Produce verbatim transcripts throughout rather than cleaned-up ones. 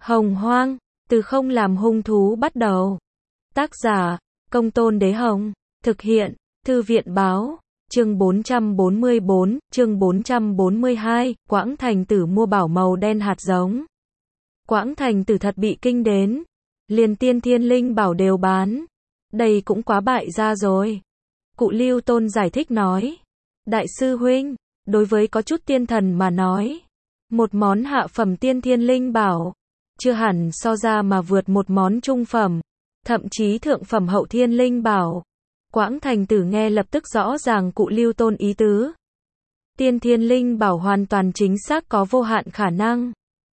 Hồng Hoang, từ không làm hung thú bắt đầu. Tác giả, Công Tôn Đế Hồng. Thực hiện, Thư viện Báo. Chương bốn trăm bốn mươi bốn, chương bốn trăm bốn mươi hai, Quãng Thành Tử mua bảo màu đen hạt giống. Quãng Thành Tử thật bị kinh đến. Liền tiên thiên linh bảo đều bán. Đây cũng quá bại gia rồi. Cụ Lưu Tôn giải thích nói. Đại sư huynh, đối với có chút tiên thần mà nói, một món hạ phẩm tiên thiên linh bảo, chưa hẳn so ra mà vượt một món trung phẩm, thậm chí thượng phẩm hậu thiên linh bảo. Quãng Thành Tử nghe lập tức rõ ràng cụ Lưu Tôn ý tứ. Tiên thiên linh bảo hoàn toàn chính xác có vô hạn khả năng.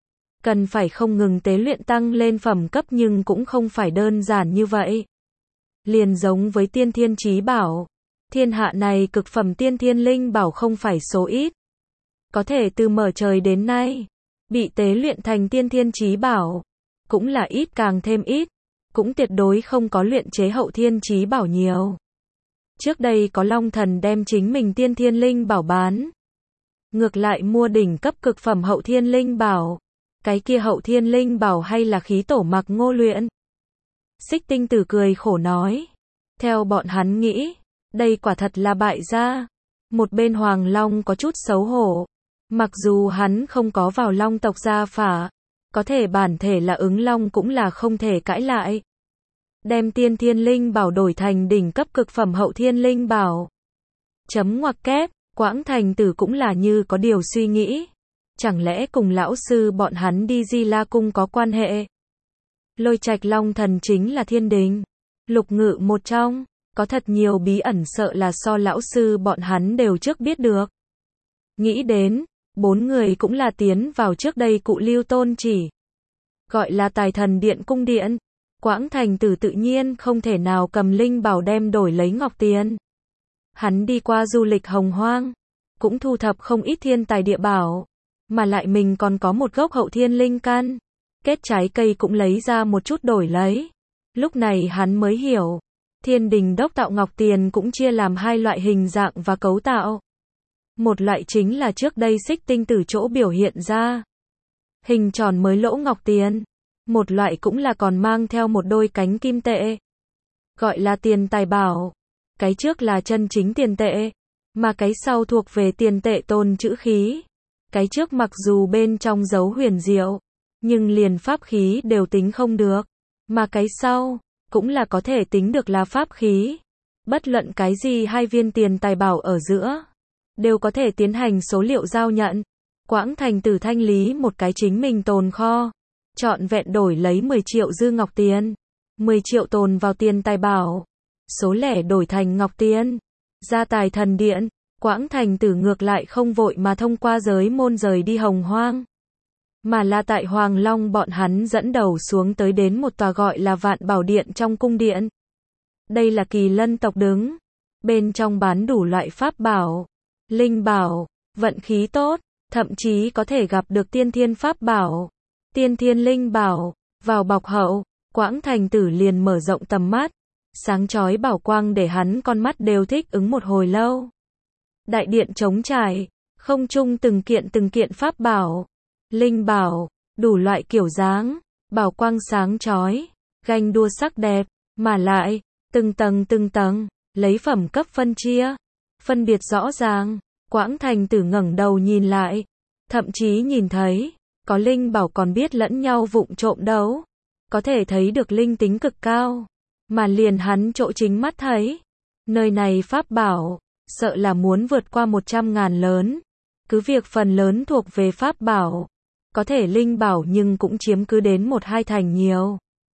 Cần phải không ngừng tế luyện tăng lên phẩm cấp nhưng cũng không phải đơn giản như vậy. Liền giống với tiên thiên chí bảo. Thiên hạ này cực phẩm tiên thiên linh bảo không phải số ít. Có thể từ mở trời đến nay, bị tế luyện thành tiên thiên chí bảo, cũng là ít càng thêm ít, cũng tuyệt đối không có luyện chế hậu thiên chí bảo nhiều. Trước đây có Long Thần đem chính mình tiên thiên linh bảo bán. Ngược lại mua đỉnh cấp cực phẩm hậu thiên linh bảo. Cái kia hậu thiên linh bảo hay là khí tổ Mặc Ngô luyện. Xích Tinh Tử cười khổ nói. Theo bọn hắn nghĩ, đây quả thật là bại gia. Một bên Hoàng Long có chút xấu hổ. Mặc dù hắn không có vào Long tộc gia phả, có thể bản thể là ứng Long cũng là không thể cãi lại. Đem tiên thiên linh bảo đổi thành đỉnh cấp cực phẩm hậu thiên linh bảo. Chấm ngoặc kép, Quãng Thành Tử cũng là như có điều suy nghĩ. Chẳng lẽ cùng lão sư bọn hắn đi Di La Cung có quan hệ? Lôi Trạch Long Thần chính là thiên đình, lục ngự một trong, có thật nhiều bí ẩn sợ là so lão sư bọn hắn đều trước biết được. Nghĩ đến, bốn người cũng là tiến vào trước đây cụ Lưu Tôn chỉ. Gọi là Tài Thần Điện cung điện. Quãng Thành Tử tự nhiên không thể nào cầm linh bảo đem đổi lấy ngọc tiền. Hắn đi qua du lịch Hồng Hoang, cũng thu thập không ít thiên tài địa bảo, mà lại mình còn có một gốc hậu thiên linh căn, kết trái cây cũng lấy ra một chút đổi lấy. Lúc này hắn mới hiểu, Thiên Đình đốc tạo ngọc tiền cũng chia làm hai loại hình dạng và cấu tạo. Một loại chính là trước đây Xích Tinh Tử chỗ biểu hiện ra, hình tròn mới lỗ ngọc tiền. Một loại cũng là còn mang theo một đôi cánh kim tệ, gọi là tiền tài bảo. Cái trước là chân chính tiền tệ, mà cái sau thuộc về tiền tệ tồn trữ khí. Cái trước mặc dù bên trong giấu huyền diệu, nhưng liền pháp khí đều tính không được, mà cái sau cũng là có thể tính được là pháp khí. Bất luận cái gì hai viên tiền tài bảo ở giữa, đều có thể tiến hành số liệu giao nhận. Quãng Thành Tử thanh lý một cái chính mình tồn kho, trọn vẹn đổi lấy mười triệu dư ngọc tiền, mười triệu tồn vào tiền tài bảo, số lẻ đổi thành ngọc tiền, ra Tài Thần Điện. Quãng Thành Tử ngược lại không vội mà thông qua giới môn rời đi Hồng Hoang, mà là tại Hoàng Long bọn hắn dẫn đầu xuống tới đến một tòa gọi là Vạn Bảo Điện trong cung điện. Đây là Kỳ Lân tộc đứng, bên trong bán đủ loại pháp bảo, linh bảo, vận khí tốt, thậm chí có thể gặp được tiên thiên pháp bảo, tiên thiên linh bảo, vào bọc hậu. Quãng Thành Tử liền mở rộng tầm mắt, sáng chói bảo quang để hắn con mắt đều thích ứng một hồi lâu. Đại điện trống trải, không trung từng kiện từng kiện pháp bảo, linh bảo, đủ loại kiểu dáng, bảo quang sáng chói, ganh đua sắc đẹp, mà lại, từng tầng từng tầng, lấy phẩm cấp phân chia, phân biệt rõ ràng. Quãng Thành Tử ngẩng đầu nhìn lại, thậm chí nhìn thấy, có linh bảo còn biết lẫn nhau vụng trộm đấu, có thể thấy được linh tính cực cao, mà liền hắn chỗ chính mắt thấy, nơi này pháp bảo, sợ là muốn vượt qua một trăm ngàn lớn, cứ việc phần lớn thuộc về pháp bảo, có thể linh bảo nhưng cũng chiếm cứ đến một hai thành nhiều.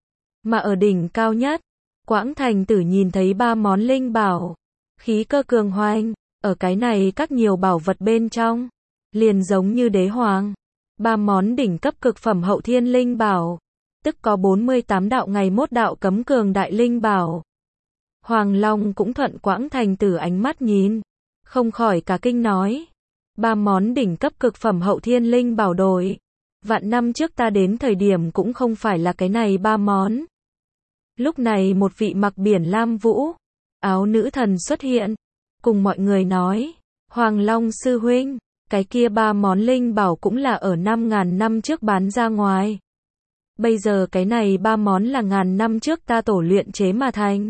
Mà ở đỉnh cao nhất, Quãng Thành Tử nhìn thấy ba món linh bảo, khí cơ cường hoành, ở cái này các nhiều bảo vật bên trong, liền giống như đế hoàng. Ba món đỉnh cấp cực phẩm hậu thiên linh bảo, tức có bốn mươi tám đạo ngày mốt đạo cấm cường đại linh bảo. Hoàng Long cũng thuận Quãng Thành Tử ánh mắt nhìn, không khỏi cả kinh nói. Ba món đỉnh cấp cực phẩm hậu thiên linh bảo đổi. Vạn năm trước ta đến thời điểm cũng không phải là cái này ba món. Lúc này một vị mặc biển lam vũ, áo nữ thần xuất hiện, cùng mọi người nói, Hoàng Long sư huynh, cái kia ba món linh bảo cũng là ở năm ngàn năm trước bán ra ngoài. Bây giờ cái này ba món là ngàn năm trước ta tổ luyện chế mà thành.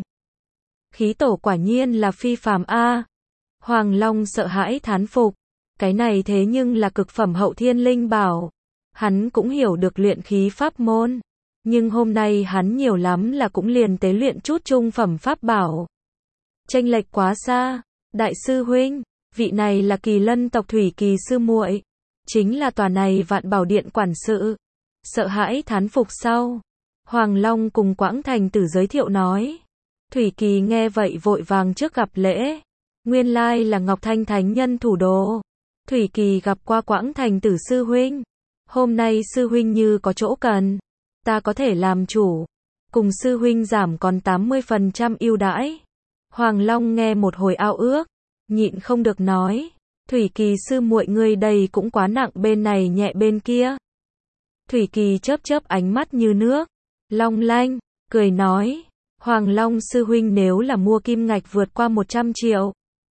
Khí tổ quả nhiên là phi phàm a. Hoàng Long sợ hãi thán phục. Cái này thế nhưng là cực phẩm hậu thiên linh bảo. Hắn cũng hiểu được luyện khí pháp môn. Nhưng hôm nay hắn nhiều lắm là cũng liền tế luyện chút trung phẩm pháp bảo. Chênh lệch quá xa. Đại sư huynh, vị này là Kỳ Lân tộc Thủy Kỳ sư muội, chính là tòa này Vạn Bảo Điện quản sự. Sợ hãi thán phục sau, Hoàng Long cùng Quãng Thành Tử giới thiệu nói. Thủy Kỳ nghe vậy vội vàng trước gặp lễ. Nguyên lai là Ngọc Thanh Thánh Nhân thủ đồ. Thủy Kỳ gặp qua Quãng Thành Tử sư huynh. Hôm nay sư huynh như có chỗ cần, ta có thể làm chủ. Cùng sư huynh giảm còn tám mươi phần trăm ưu đãi. Hoàng Long nghe một hồi ao ước, nhịn không được nói. Thủy Kỳ sư muội ngươi đây cũng quá nặng bên này nhẹ bên kia. Thủy Kỳ chớp chớp ánh mắt như nước, long lanh, cười nói. Hoàng Long sư huynh nếu là mua kim ngạch vượt qua một trăm triệu.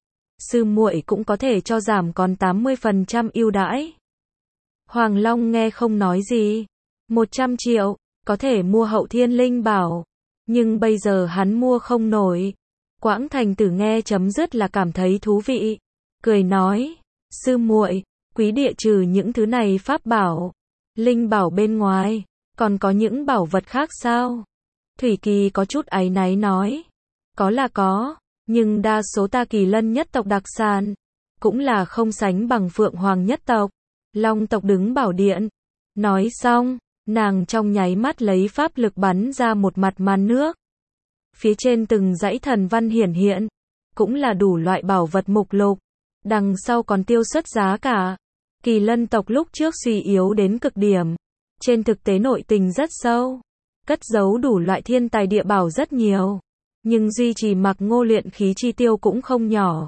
Sư muội cũng có thể cho giảm còn tám mươi phần trăm ưu đãi. Hoàng Long nghe không nói gì. một trăm triệu, có thể mua hậu thiên linh bảo. Nhưng bây giờ hắn mua không nổi. Quãng Thành Tử nghe chấm dứt là cảm thấy thú vị. Cười nói, sư muội, quý địa trừ những thứ này pháp bảo, linh bảo bên ngoài, còn có những bảo vật khác sao? Thủy Kỳ có chút áy náy nói, có là có, nhưng đa số ta Kỳ Lân nhất tộc đặc sản, cũng là không sánh bằng Phượng Hoàng nhất tộc, Long tộc đứng bảo điện. Nói xong, nàng trong nháy mắt lấy pháp lực bắn ra một mặt màn nước. Phía trên từng dãy thần văn hiển hiện, cũng là đủ loại bảo vật mục lục, đằng sau còn tiêu xuất giá cả. Kỳ Lân tộc lúc trước suy yếu đến cực điểm, trên thực tế nội tình rất sâu, cất giấu đủ loại thiên tài địa bảo rất nhiều, nhưng duy trì Mặc Ngô luyện khí chi tiêu cũng không nhỏ.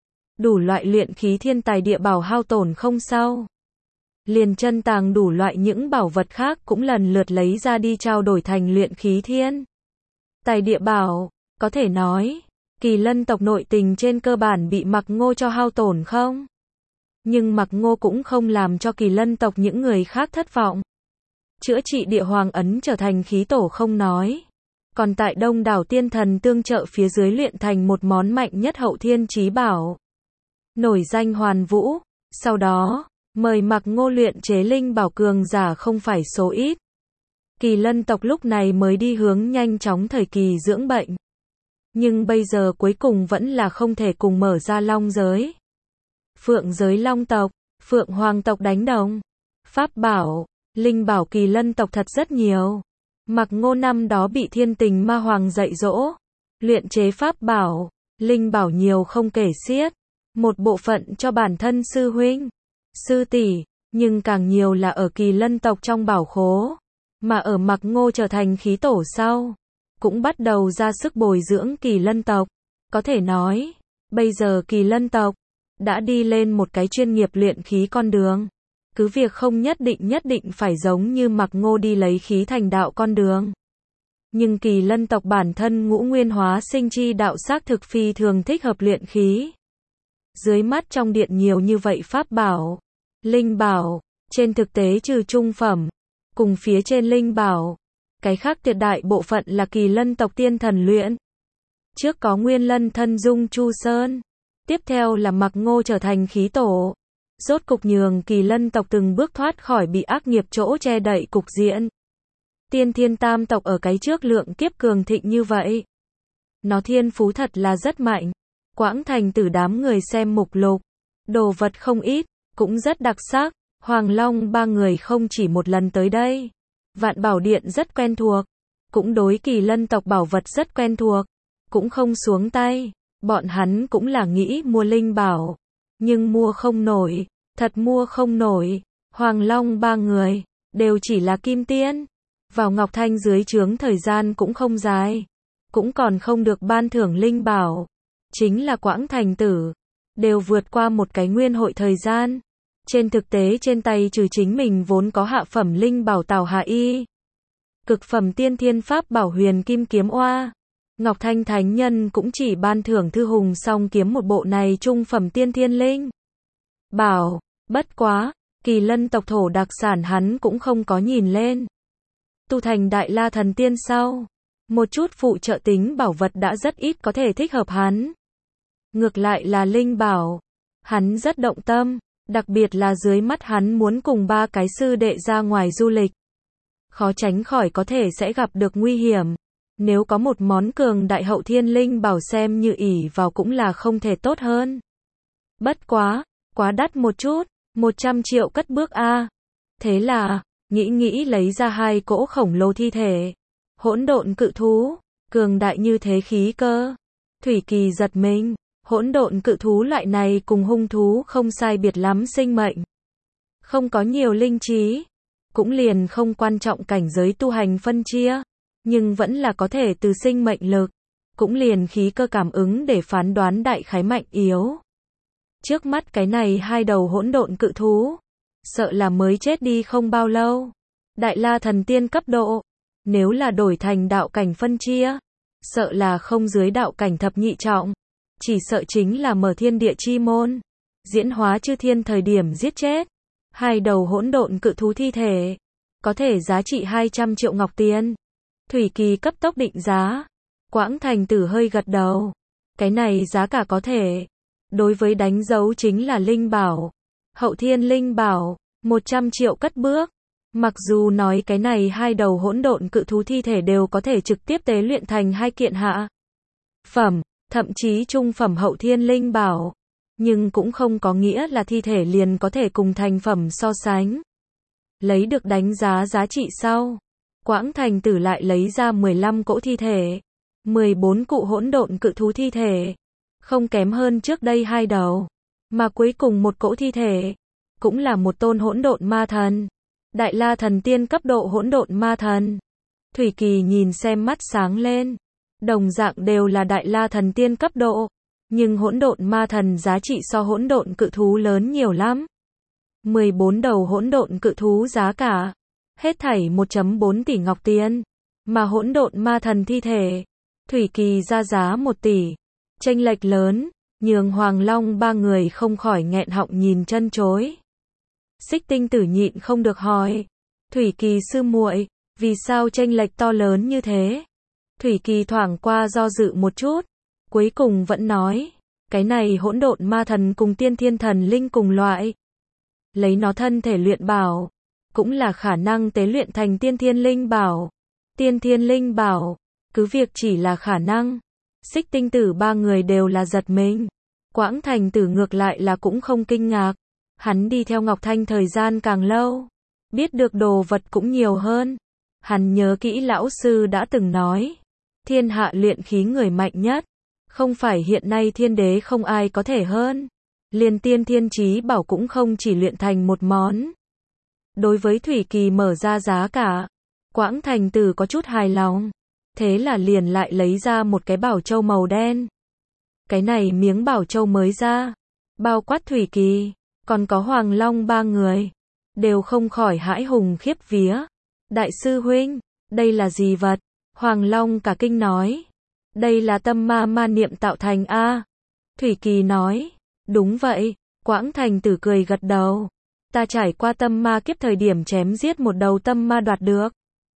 Đủ loại luyện khí thiên tài địa bảo hao tổn không sao, liền chân tàng đủ loại những bảo vật khác cũng lần lượt lấy ra đi trao đổi thành luyện khí thiên tài địa bảo. Có thể nói, Kỳ Lân tộc nội tình trên cơ bản bị Mặc Ngô cho hao tổn không? Nhưng Mặc Ngô cũng không làm cho Kỳ Lân tộc những người khác thất vọng. Chữa trị địa hoàng ấn trở thành khí tổ không nói, còn tại đông đảo tiên thần tương trợ phía dưới luyện thành một món mạnh nhất hậu thiên chí bảo, nổi danh Hoàn Vũ. Sau đó, mời Mặc Ngô luyện chế linh bảo cường giả không phải số ít. Kỳ Lân tộc lúc này mới đi hướng nhanh chóng thời kỳ dưỡng bệnh. Nhưng bây giờ cuối cùng vẫn là không thể cùng mở ra long giới. Phượng giới long tộc, Phượng Hoàng tộc đánh đồng. Pháp bảo, linh bảo Kỳ Lân tộc thật rất nhiều. Mặc Ngô năm đó bị Thiên Tình Ma Hoàng dạy dỗ, luyện chế pháp bảo, linh bảo nhiều không kể xiết. Một bộ phận cho bản thân sư huynh, sư tỷ, nhưng càng nhiều là ở Kỳ Lân tộc trong bảo khố. Mà ở Mặc Ngô trở thành khí tổ sau, cũng bắt đầu ra sức bồi dưỡng Kỳ Lân tộc. Có thể nói, bây giờ Kỳ Lân tộc đã đi lên một cái chuyên nghiệp luyện khí con đường. Cứ việc không nhất định nhất định phải giống như Mặc Ngô đi lấy khí thành đạo con đường. Nhưng Kỳ Lân tộc bản thân ngũ nguyên hóa sinh chi đạo xác thực phi thường thích hợp luyện khí. Dưới mắt trong điện nhiều như vậy pháp bảo, linh bảo, trên thực tế trừ trung phẩm, cùng phía trên linh bảo, cái khác tuyệt đại bộ phận là Kỳ Lân tộc tiên thần luyện. Trước có Nguyên Lân thân dung Chu Sơn, tiếp theo là Mặc Ngô trở thành khí tổ, rốt cục nhường Kỳ Lân tộc từng bước thoát khỏi bị ác nghiệp chỗ che đậy cục diện. Tiên Thiên Tam tộc ở cái trước lượng kiếp cường thịnh như vậy, nó thiên phú thật là rất mạnh. Quãng Thành Tử đám người xem mục lục, đồ vật không ít, cũng rất đặc sắc. Hoàng Long ba người không chỉ một lần tới đây, Vạn Bảo Điện rất quen thuộc, cũng đối Kỳ Lân tộc bảo vật rất quen thuộc, cũng không xuống tay. Bọn hắn cũng là nghĩ mua linh bảo, nhưng mua không nổi, thật mua không nổi. Hoàng Long ba người đều chỉ là kim tiên, vào Ngọc Thanh dưới trướng thời gian cũng không dài, cũng còn không được ban thưởng linh bảo. Chính là Quãng Thành Tử, đều vượt qua một cái nguyên hội thời gian. Trên thực tế trên tay trừ chính mình vốn có hạ phẩm linh bảo Tào Hà Y, cực phẩm tiên thiên pháp bảo Huyền Kim Kiếm Oa, Ngọc Thanh Thánh Nhân cũng chỉ ban thưởng Thư Hùng Song Kiếm một bộ này trung phẩm tiên thiên linh bảo. Bất quá, Kỳ Lân tộc thổ đặc sản hắn cũng không có nhìn lên. tu thành Đại La Thần Tiên sau, một chút phụ trợ tính bảo vật đã rất ít có thể thích hợp hắn. Ngược lại là linh bảo, hắn rất động tâm, đặc biệt là dưới mắt hắn muốn cùng ba cái sư đệ ra ngoài du lịch. Khó tránh khỏi có thể sẽ gặp được nguy hiểm. Nếu có một món cường đại hậu thiên linh bảo xem như ỷ vào cũng là không thể tốt hơn. Bất quá, quá đắt một chút, một trăm triệu cất bước a. Thế là, nghĩ nghĩ lấy ra hai cỗ khổng lồ thi thể. Hỗn độn cự thú, cường đại như thế khí cơ. Thủy Kỳ giật mình, hỗn độn cự thú loại này cùng hung thú không sai biệt lắm sinh mệnh. Không có nhiều linh trí, cũng liền không quan trọng cảnh giới tu hành phân chia, nhưng vẫn là có thể từ sinh mệnh lực, cũng liền khí cơ cảm ứng để phán đoán đại khái mạnh yếu. Trước mắt cái này hai đầu hỗn độn cự thú, sợ là mới chết đi không bao lâu. Đại La Thần Tiên cấp độ, nếu là đổi thành đạo cảnh phân chia, sợ là không dưới đạo cảnh thập nhị trọng, chỉ sợ chính là mở thiên địa chi môn, diễn hóa chư thiên thời điểm giết chết. Hai đầu hỗn độn cự thú thi thể, có thể giá trị hai trăm triệu ngọc tiền. Thủy Kỳ cấp tốc định giá. Quãng Thành Tử hơi gật đầu. Cái này giá cả có thể. Đối với đánh dấu chính là linh bảo. Hậu thiên linh bảo, một trăm triệu cất bước. Mặc dù nói cái này hai đầu hỗn độn cự thú thi thể đều có thể trực tiếp tế luyện thành hai kiện hạ phẩm, thậm chí trung phẩm hậu thiên linh bảo. Nhưng cũng không có nghĩa là thi thể liền có thể cùng thành phẩm so sánh. Lấy được đánh giá giá trị sau, Quãng Thành Tử lại lấy ra mười lăm cỗ thi thể, mười bốn cụ hỗn độn cự thú thi thể, không kém hơn trước đây hai đầu, mà cuối cùng một cỗ thi thể, cũng là một tôn hỗn độn ma thần, Đại La Thần Tiên cấp độ hỗn độn ma thần. Thủy Kỳ nhìn xem mắt sáng lên, đồng dạng đều là Đại La Thần Tiên cấp độ. Nhưng hỗn độn ma thần giá trị so hỗn độn cự thú lớn nhiều lắm. mười bốn đầu hỗn độn cự thú giá cả, hết thảy một phẩy bốn tỷ ngọc tiền. Mà hỗn độn ma thần thi thể, Thủy Kỳ ra giá một tỷ. Chênh lệch lớn, nhường Hoàng Long ba người không khỏi nghẹn họng nhìn chân chối. Xích Tinh Tử nhịn không được hỏi. Thủy Kỳ sư muội, vì sao chênh lệch to lớn như thế? Thủy Kỳ thoảng qua do dự một chút. Cuối cùng vẫn nói, cái này hỗn độn ma thần cùng tiên thiên thần linh cùng loại. Lấy nó thân thể luyện bảo, cũng là khả năng tế luyện thành tiên thiên linh bảo. Tiên thiên linh bảo, cứ việc chỉ là khả năng. Xích Tinh Tử ba người đều là giật mình. Quãng Thành Tử ngược lại là cũng không kinh ngạc. Hắn đi theo Ngọc Thanh thời gian càng lâu, biết được đồ vật cũng nhiều hơn. Hắn nhớ kỹ lão sư đã từng nói, thiên hạ luyện khí người mạnh nhất. Không phải hiện nay thiên đế không ai có thể hơn. Liền tiên thiên chí bảo cũng không chỉ luyện thành một món. Đối với Thủy Kỳ mở ra giá cả, Quãng Thành Tử có chút hài lòng. Thế là liền lại lấy ra một cái bảo châu màu đen. Cái này miếng bảo châu mới ra, bao quát Thủy Kỳ, còn có Hoàng Long ba người, đều không khỏi hãi hùng khiếp vía. Đại sư huynh, đây là gì vật? Hoàng Long cả kinh nói. Đây là tâm ma ma niệm tạo thành a. Thủy Kỳ nói, đúng vậy. Quãng Thành Tử cười gật đầu. Ta trải qua tâm ma kiếp thời điểm chém giết một đầu tâm ma đoạt được.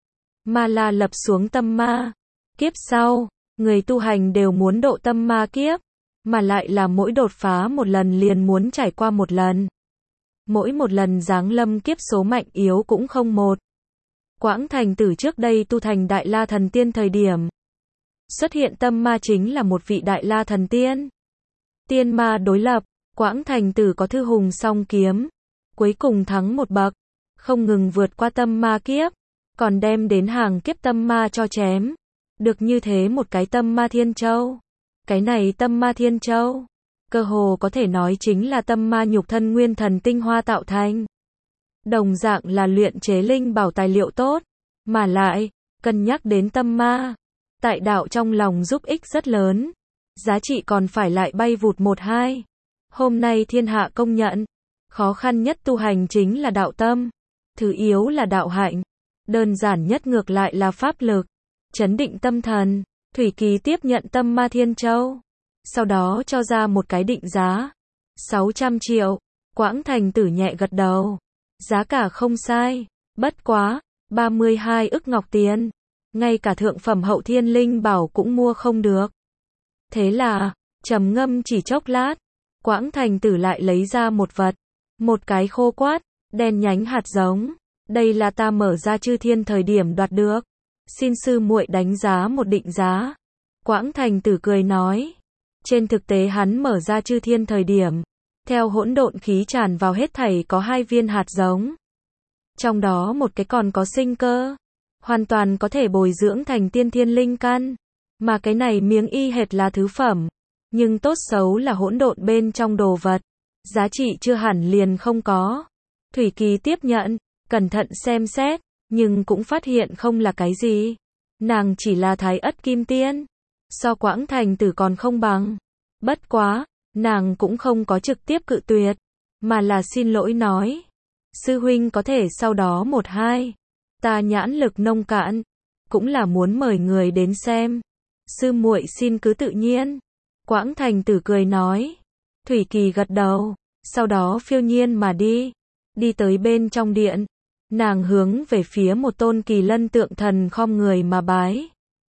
Ma La lập xuống tâm ma. Kiếp sau, người tu hành đều muốn độ tâm ma kiếp, mà lại là mỗi đột phá một lần liền muốn trải qua một lần. Mỗi một lần giáng lâm kiếp số mạnh yếu cũng không một. Quãng Thành Tử trước đây tu thành Đại La Thần Tiên thời điểm, xuất hiện tâm ma chính là một vị Đại La Thần Tiên. Tiên ma đối lập, Quãng Thành Tử có Thư Hùng song kiếm, cuối cùng thắng một bậc, không ngừng vượt qua tâm ma kiếp, còn đem đến hàng kiếp tâm ma cho chém. Được như thế một cái tâm ma thiên châu. Cái này tâm ma thiên châu, cơ hồ có thể nói chính là tâm ma nhục thân nguyên thần tinh hoa tạo thành. Đồng dạng là luyện chế linh bảo tài liệu tốt, mà lại, cân nhắc đến tâm ma, tại đạo trong lòng giúp ích rất lớn. Giá trị còn phải lại bay vụt một hai. Hôm nay thiên hạ công nhận, khó khăn nhất tu hành chính là đạo tâm, thứ yếu là đạo hạnh, đơn giản nhất ngược lại là pháp lực, chấn định tâm thần. Thủy Kỳ tiếp nhận tâm ma thiên châu, sau đó cho ra một cái định giá, sáu trăm triệu. Quãng Thành Tử nhẹ gật đầu, giá cả không sai, bất quá, ba mươi hai ức ngọc tiền. Ngay cả thượng phẩm hậu thiên linh bảo cũng mua không được. Thế là, trầm ngâm chỉ chốc lát, Quãng Thành Tử lại lấy ra một vật. Một cái khô quát, đen nhánh hạt giống. Đây là ta mở ra chư thiên thời điểm đoạt được. Xin sư muội đánh giá một định giá. Quãng Thành Tử cười nói. Trên thực tế hắn mở ra chư thiên thời điểm. Theo hỗn độn khí tràn vào hết thảy có hai viên hạt giống. Trong đó một cái còn có sinh cơ. Hoàn toàn có thể bồi dưỡng thành tiên thiên linh căn. Mà cái này miếng y hệt là thứ phẩm. Nhưng tốt xấu là hỗn độn bên trong đồ vật. Giá trị chưa hẳn liền không có. Thủy Kỳ tiếp nhận, cẩn thận xem xét, nhưng cũng phát hiện không là cái gì. Nàng chỉ là thái ất kim tiên. So Quãng Thành Tử còn không bằng. Bất quá, nàng cũng không có trực tiếp cự tuyệt. Mà là xin lỗi nói. Sư huynh có thể sau đó một hai. Ta nhãn lực nông cạn. Cũng là muốn mời người đến xem. Sư muội xin cứ tự nhiên. Quãng Thành Tử cười nói. Thủy Kỳ gật đầu. Sau đó phiêu nhiên mà đi. Đi tới bên trong điện. Nàng hướng về phía một tôn kỳ lân tượng thần khom người mà bái.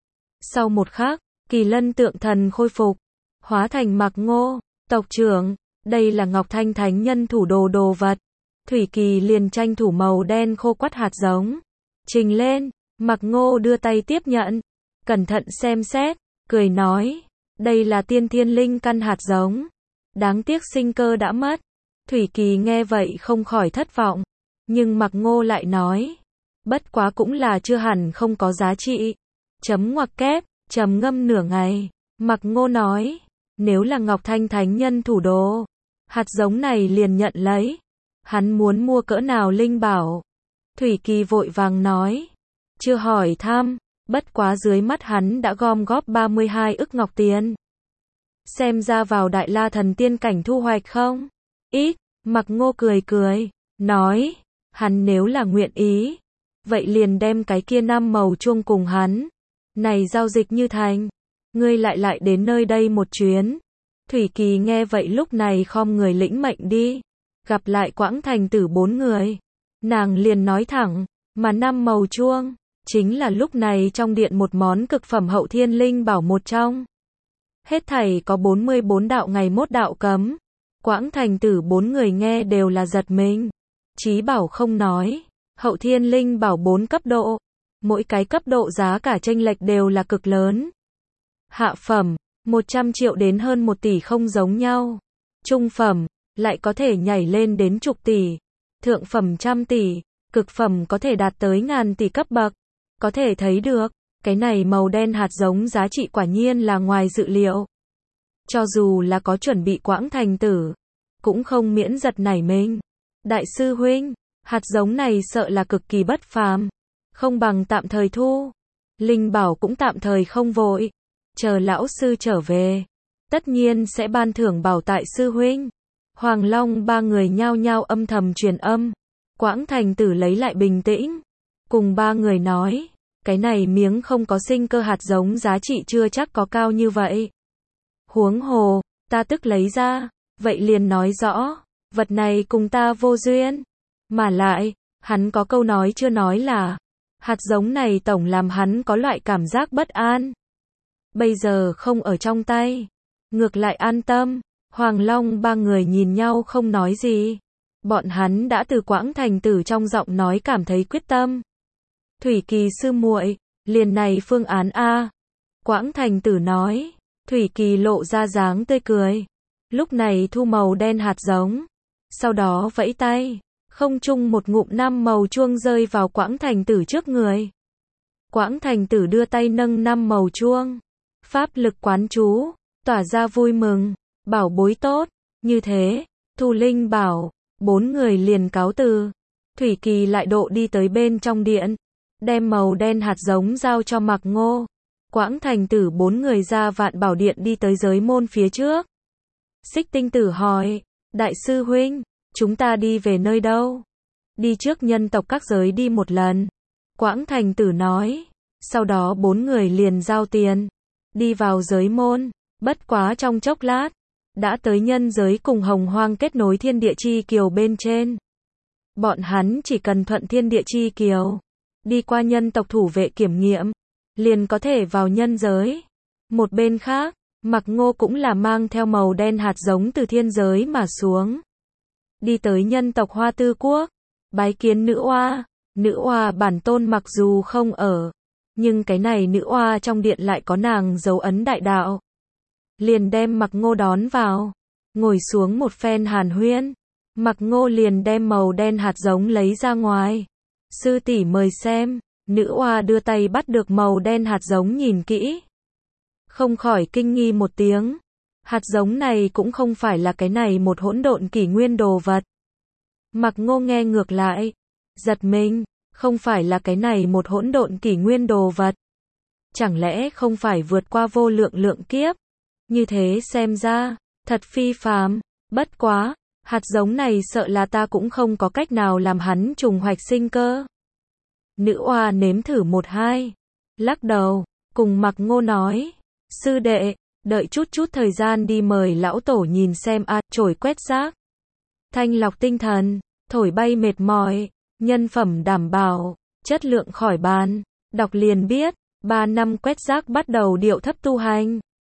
Sau một khắc, kỳ lân tượng thần khôi phục. Hóa thành Mạc Ngô. Tộc trưởng, đây là Ngọc Thanh Thánh Nhân thủ đồ đồ vật. Thủy Kỳ liền tranh thủ màu đen khô quắt hạt giống. Trình lên, Mạc Ngô đưa tay tiếp nhận. Cẩn thận xem xét, cười nói. Đây là tiên thiên linh căn hạt giống. Đáng tiếc sinh cơ đã mất. Thủy Kỳ nghe vậy không khỏi thất vọng. Nhưng Mạc Ngô lại nói. Bất quá cũng là chưa hẳn không có giá trị. Chấm ngoặc kép, trầm ngâm nửa ngày. Mạc Ngô nói. Nếu là Ngọc Thanh Thánh Nhân thủ đồ. Hạt giống này liền nhận lấy. Hắn muốn mua cỡ nào linh bảo. Thủy Kỳ vội vàng nói. Chưa hỏi thăm. Bất quá dưới mắt hắn đã gom góp ba mươi hai ức ngọc tiền. Xem ra vào Đại La Thần Tiên cảnh thu hoạch không? Ít. Mạc Ngô cười cười. Nói. Hắn nếu là nguyện ý. Vậy liền đem cái kia năm màu chuông cùng hắn. Này giao dịch như thành. Ngươi lại lại đến nơi đây một chuyến. Thủy Kỳ nghe vậy lúc này khom người lĩnh mệnh đi. Gặp lại Quãng Thành Tử bốn người. Nàng liền nói thẳng. Mà năm màu chuông. Chính là lúc này trong điện một món cực phẩm hậu thiên linh bảo một trong. Hết thảy có bốn mươi bốn đạo ngày mốt đạo cấm. Quãng Thành Tử bốn người nghe đều là giật mình. Chí bảo không nói. Hậu thiên linh bảo bốn cấp độ. Mỗi cái cấp độ giá cả chênh lệch đều là cực lớn. Hạ phẩm, một trăm triệu đến hơn một tỷ không giống nhau. Trung phẩm, lại có thể nhảy lên đến chục tỷ. Thượng phẩm trăm tỷ, cực phẩm có thể đạt tới ngàn tỷ cấp bậc. Có thể thấy được, cái này màu đen hạt giống giá trị quả nhiên là ngoài dự liệu. Cho dù là có chuẩn bị Quãng Thành Tử, cũng không miễn giật nảy mình. Đại sư huynh, hạt giống này sợ là cực kỳ bất phàm. Không bằng tạm thời thu. Linh bảo cũng tạm thời không vội. Chờ lão sư trở về. Tất nhiên sẽ ban thưởng bảo tại sư huynh. Hoàng Long ba người nhao nhao âm thầm truyền âm. Quãng Thành Tử lấy lại bình tĩnh. Cùng ba người nói. Cái này miếng không có sinh cơ hạt giống giá trị chưa chắc có cao như vậy. Huống hồ, ta tức lấy ra. Vậy liền nói rõ. Vật này cùng ta vô duyên. Mà lại, hắn có câu nói chưa nói là. Hạt giống này tổng làm hắn có loại cảm giác bất an. Bây giờ không ở trong tay. Ngược lại an tâm. Hoàng Long ba người nhìn nhau không nói gì. Bọn hắn đã từ Quãng Thành Tử trong giọng nói cảm thấy quyết tâm. Thủy Kỳ sư muội, liền này phương án A. Quãng Thành Tử nói. Thủy Kỳ lộ ra dáng tươi cười. Lúc này thu màu đen hạt giống. Sau đó vẫy tay. Không trung một ngụm năm màu chuông rơi vào Quãng Thành Tử trước người. Quãng Thành Tử đưa tay nâng năm màu chuông. Pháp lực quán chú. Tỏa ra vui mừng. Bảo bối tốt. Như thế. Thu linh bảo. Bốn người liền cáo từ. Thủy Kỳ lại độ đi tới bên trong điện. Đem màu đen hạt giống giao cho Mạc Ngô. Quãng Thành Tử bốn người ra Vạn Bảo Điện đi tới giới môn phía trước. Xích Tinh Tử hỏi. Đại sư huynh, chúng ta đi về nơi đâu? Đi trước nhân tộc các giới đi một lần. Quãng Thành Tử nói. Sau đó bốn người liền giao tiền. Đi vào giới môn. Bất quá trong chốc lát. Đã tới nhân giới cùng Hồng Hoang kết nối thiên địa chi kiều bên trên. Bọn hắn chỉ cần thuận thiên địa chi kiều. đi qua nhân tộc thủ vệ kiểm nghiệm, liền có thể vào nhân giới. Một bên khác, Mạc Ngô cũng là mang theo màu đen hạt giống từ thiên giới mà xuống. Đi tới nhân tộc Hoa Tư Quốc, bái kiến nữ oa. Nữ oa bản tôn mặc dù không ở, nhưng cái này nữ oa trong điện lại có nàng dấu ấn đại đạo. Liền đem Mạc Ngô đón vào, ngồi xuống một phen hàn huyên. Mạc Ngô liền đem màu đen hạt giống lấy ra ngoài. Sư tỷ mời xem, nữ oa đưa tay bắt được màu đen hạt giống nhìn kỹ. Không khỏi kinh nghi một tiếng. Hạt giống này cũng không phải là cái này một hỗn độn kỷ nguyên đồ vật. Mạc Ngô nghe ngược lại, giật mình, không phải là cái này một hỗn độn kỷ nguyên đồ vật. Chẳng lẽ không phải vượt qua vô lượng lượng kiếp? Như thế xem ra, thật phi phàm, bất quá, hạt giống này sợ là ta cũng không có cách nào làm hắn trùng hoạch sinh cơ. Nữ oa nếm thử một hai, lắc đầu, cùng Mạc Ngô nói, sư đệ, đợi chút chút thời gian đi mời lão tổ nhìn xem a, chổi quét rác, thanh lọc tinh thần, thổi bay mệt mỏi, nhân phẩm đảm bảo, chất lượng khỏi bàn, đọc liền biết, ba năm quét rác bắt đầu điệu thấp tu hành.